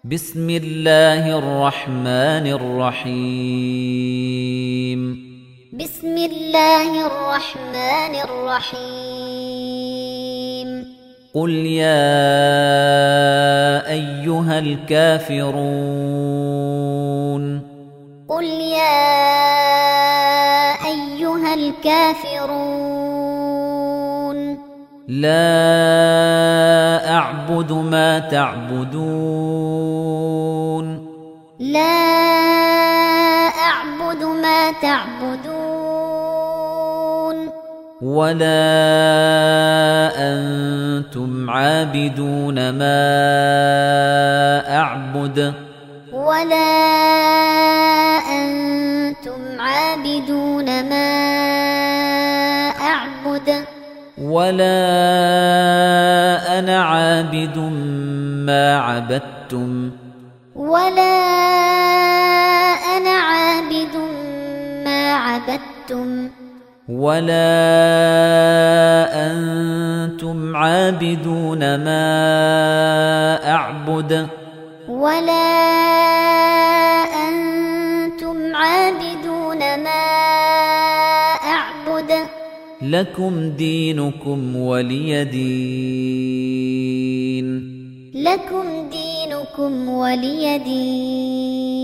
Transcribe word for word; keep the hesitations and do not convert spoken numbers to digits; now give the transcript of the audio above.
بسم الله الرحمن الرحيم بسم الله الرحمن الرحيم قل يا أيها الكافرون قل يا أيها الكافرون لا أعبد ما تعبدون لا أعبد ما تعبدون ولا أنتم عابدون ما أعبد ولا أنتم عابدون ما أعبد ولا أنا عابد ما عبدتم ولا أنا عابد ما عبدتم ولا أنتم عابدون ما أعبد ولا أنتم عابدون ما أعبد لكم دينكم ولي دين لكم دينكم ولي دين